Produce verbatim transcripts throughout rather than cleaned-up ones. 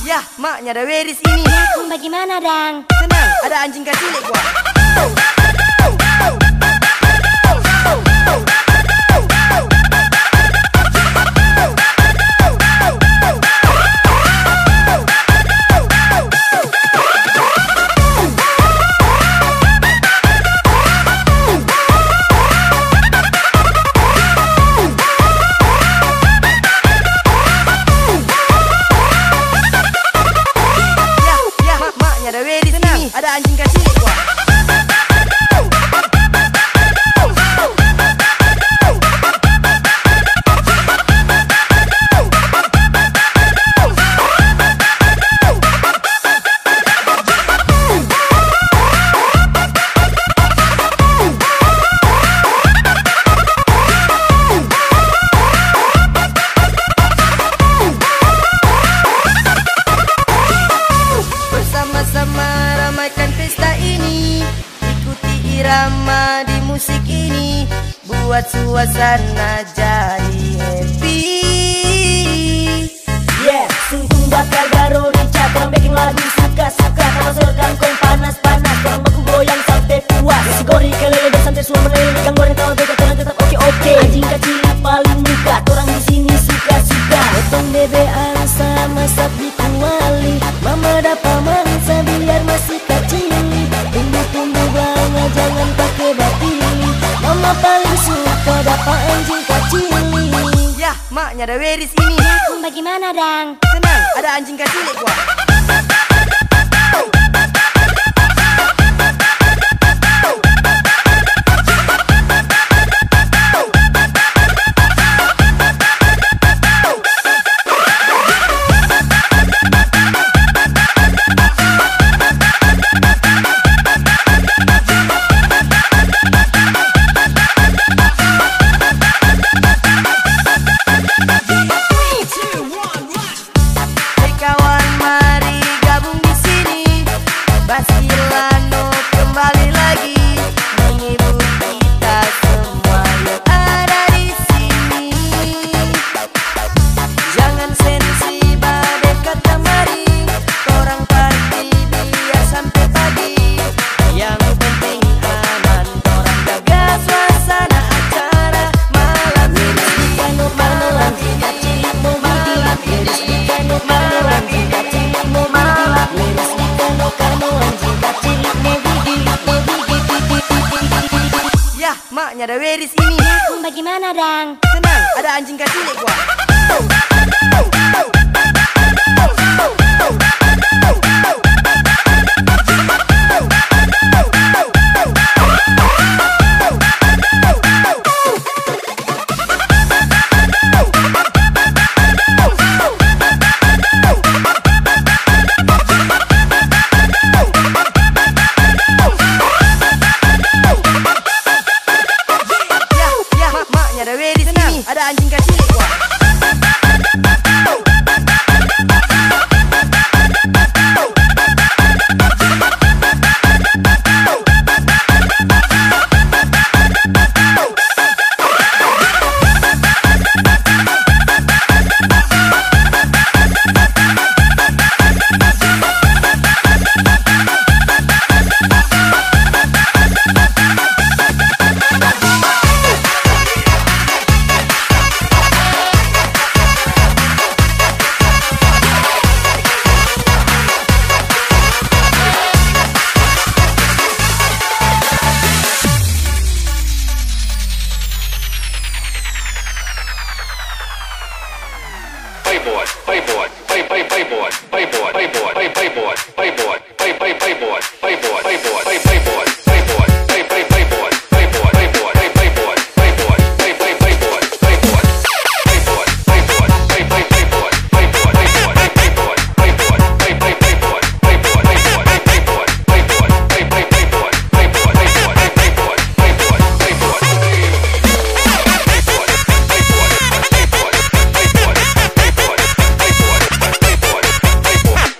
Yah, maknya ada Weris ini. Ya, Kum bagaimana, Dang? Tenang, ada anjing kecilik gua. Ada anjing kecilik gua. Bersama-sama ramaikan pesta ini, ikuti irama di musik ini, buat suasana jadi happy. Yeah, sungguh bakar garo rica, korang bikin lagu suka-suka, kalau serkan kong panas-panas, korang baku goyang sampai puas. Si gori kelele dan santai semua meleleh, ikan goreng tawa beda tenang tetap oke-oke. Anjing kecil paling muka, korang di sini suka-suka. Potong bebean sama sapi kuali, mama dapat mansa biar masih kecil. Tunggu-tunggu banget jangan pakai batili, mama paling suka dapat anjing kecil. Yah, maknya ada Weris ini. Ya, Kum bagaimana, Dang? Tenang, ada anjing kecilik gua. Basilano kembali lagi menghibur kita semua yang ada di sini. Jangan sensi badai kata mari, orang party biar sampai pagi. Yang penting aman, orang jaga suasana acara malam ini. Kano malam kita cilik mau malam Leris di kano malam kita cilik mau malam Leris di kano kano anjing kecilik mau gigi mau gigi. Yah, maknya ada Weris ini. Ya, Kum bagaimana, Dang? Tenang, ada anjing kecilik gua. Ada Weris ini, ada anjing kecilik gua. Playboy, playboy, play play playboy, playboy, playboy, play playboy, playboy, play play playboy, playboy, playboy, play playboy, playboy, play play playboy, playboy, playboy, play playboy, playboy, play play playboy, playboy, playboy, playboy, play play playboy, playboy, playboy, play playboy, playboy, play play playboy, playboy, playboy, play playboy, playboy, play play playboy, playboy, playboy, play playboy, playboy, playboy, playboy.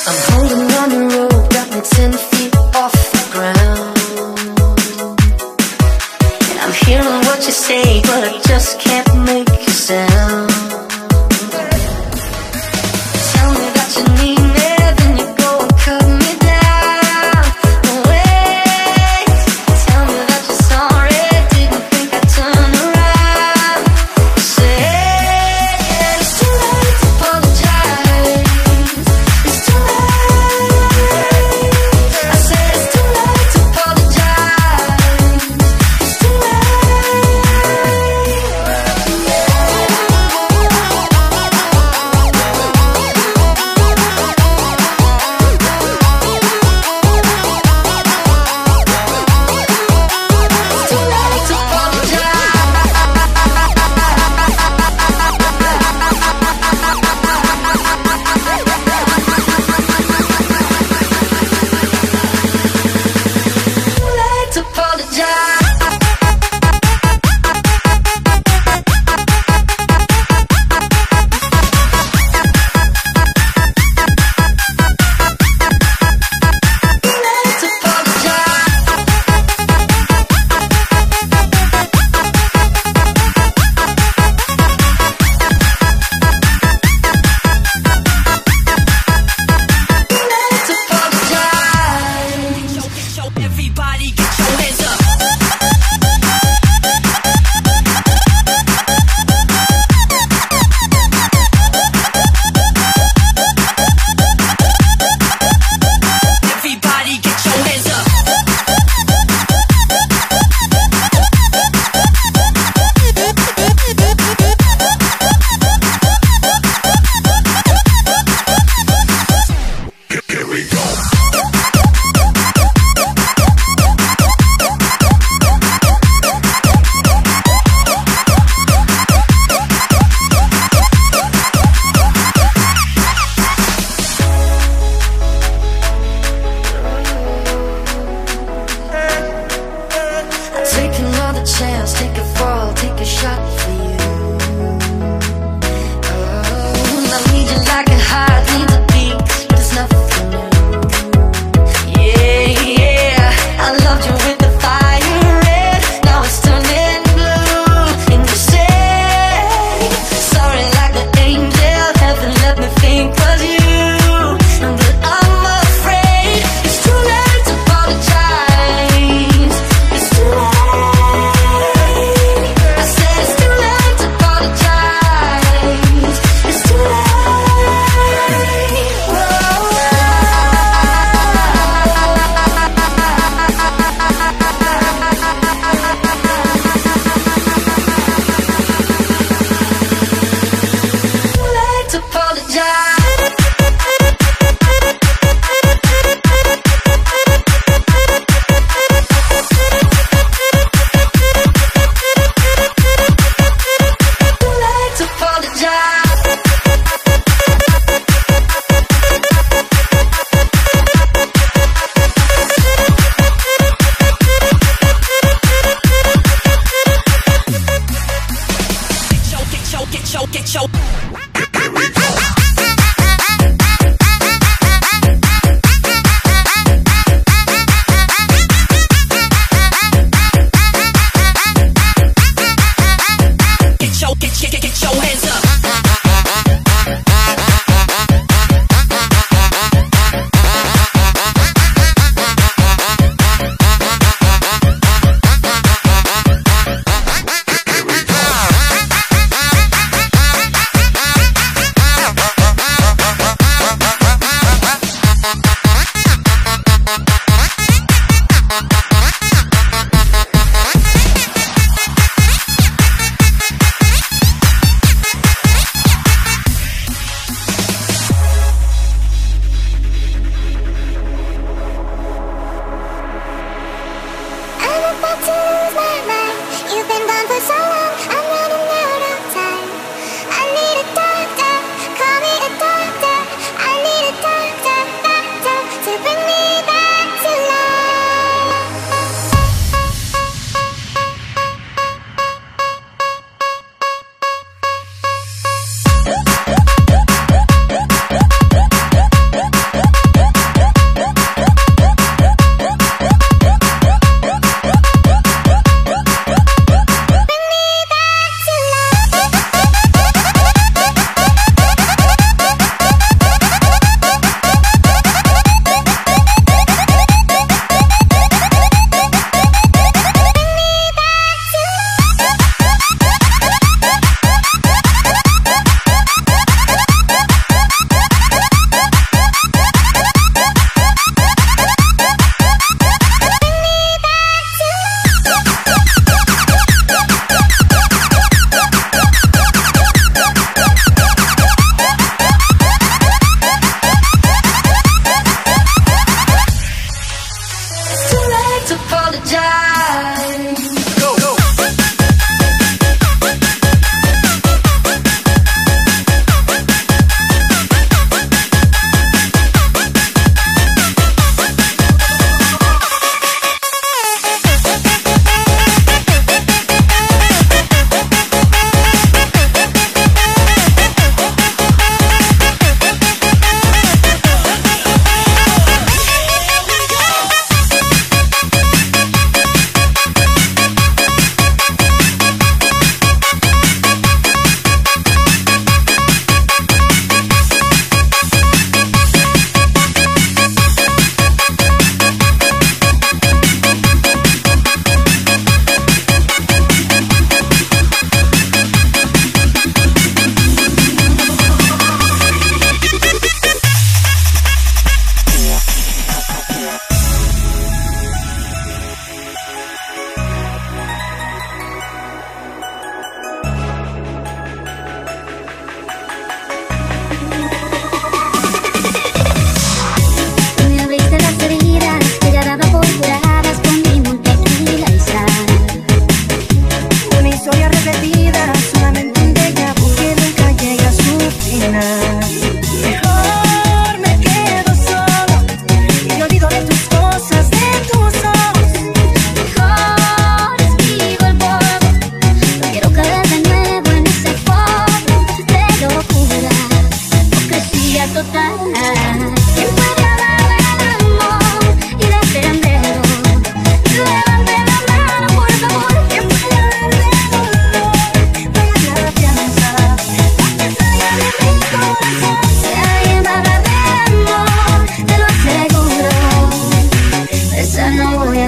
I'm holding on the rope, got me ten feet off the ground. And I'm hearing what you say, but I just can't make a sound. Tell me that you need me, then you go and cut me down. Wait, tell me that you're sorry, didn't think I'd turn around. Say it's too late to apologize. It's too late.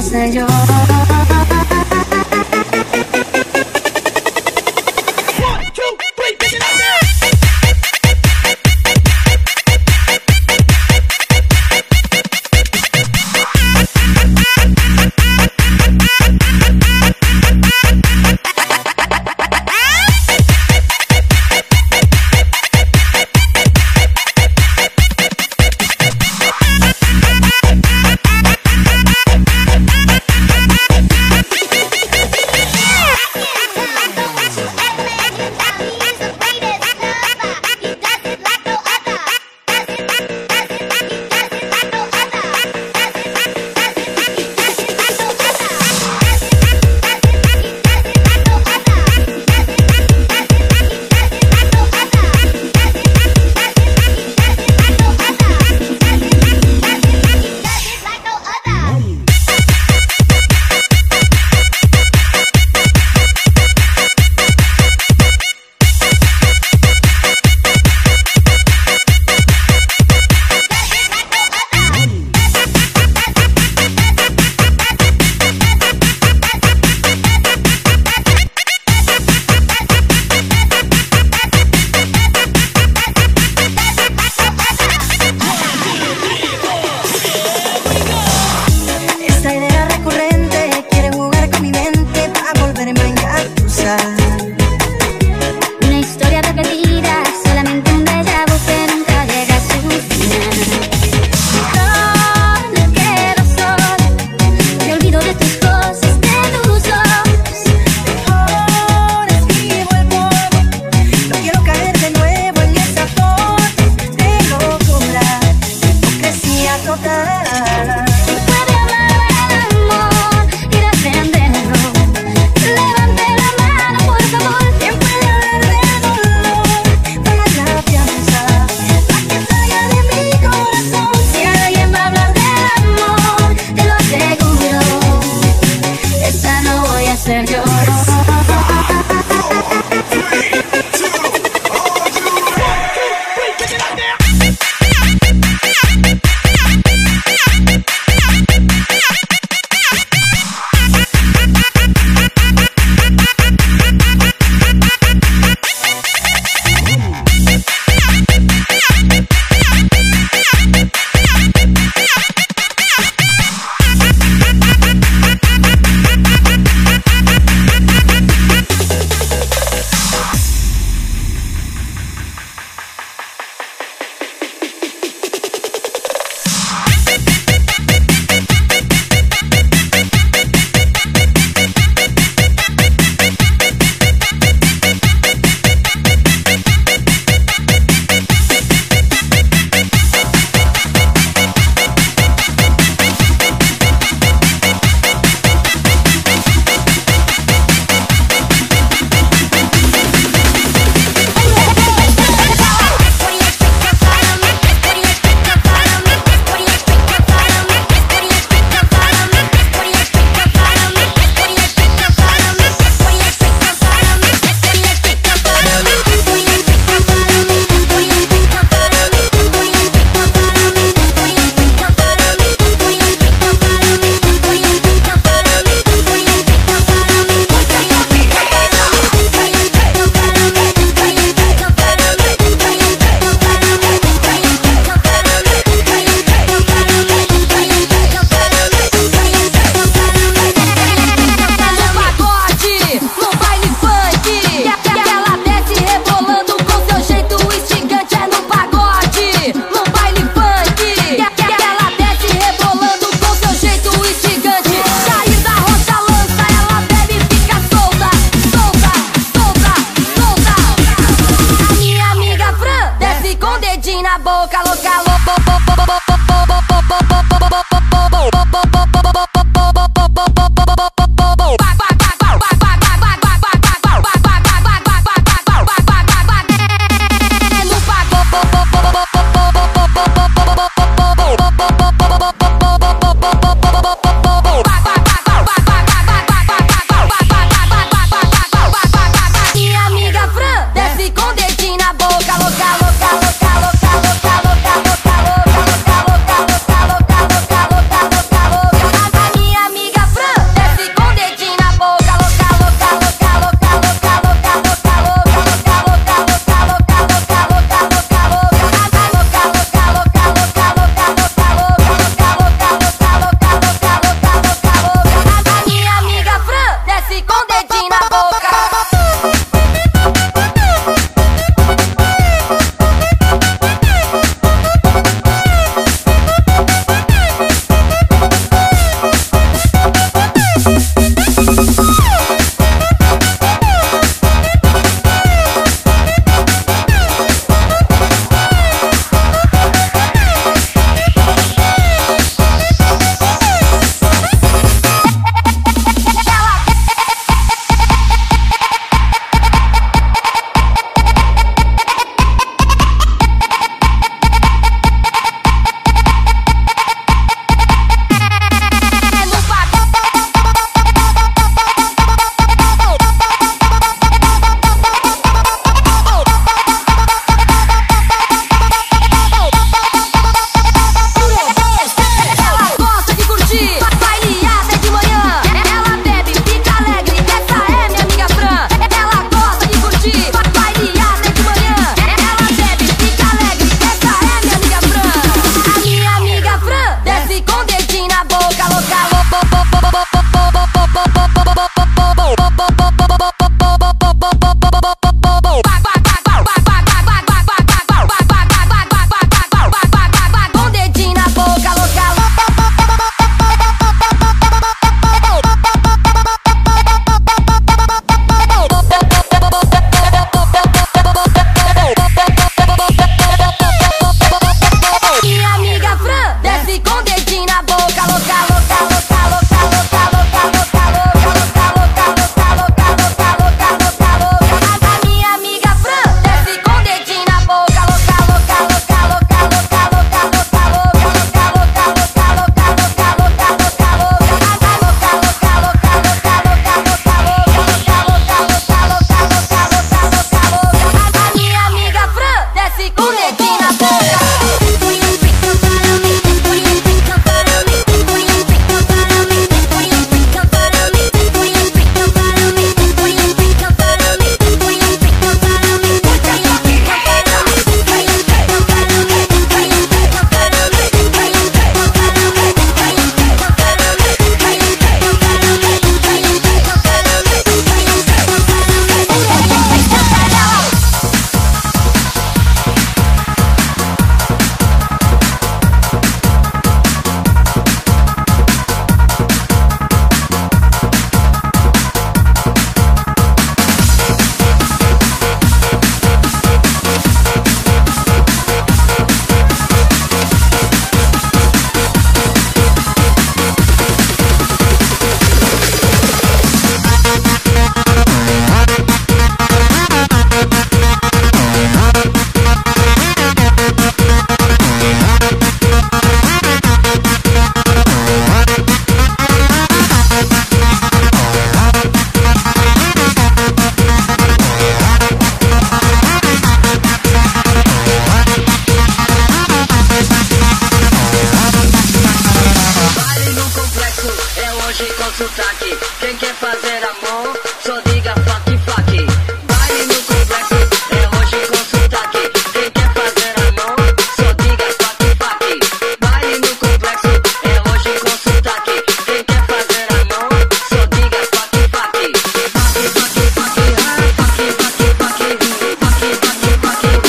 ser yo. hoje com sotaque. Quem quer fazer amor, só diga fuck, fuck. Baile no complexo, é hoje com sotaque. Quem quer fazer amor, só diga fuck, fuck. Baile no complexo, é hoje com sotaque. Quem quer fazer amor, só diga fuck, fuck. Fuck, fuck, fuck, ah, fuck, fuck, fuck. Fuck, fuck, fuck, fuck, fuck,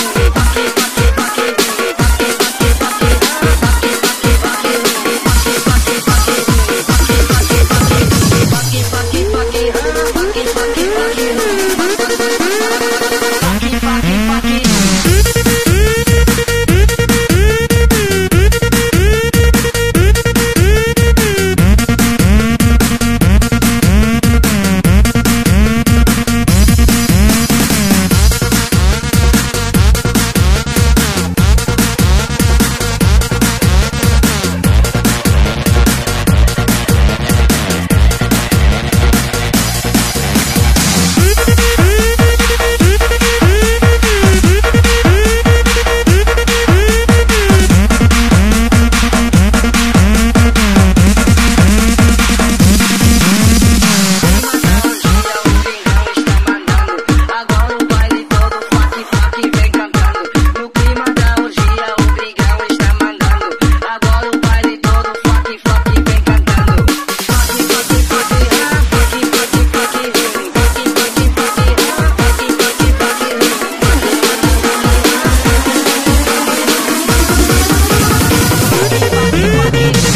fuck, fuck.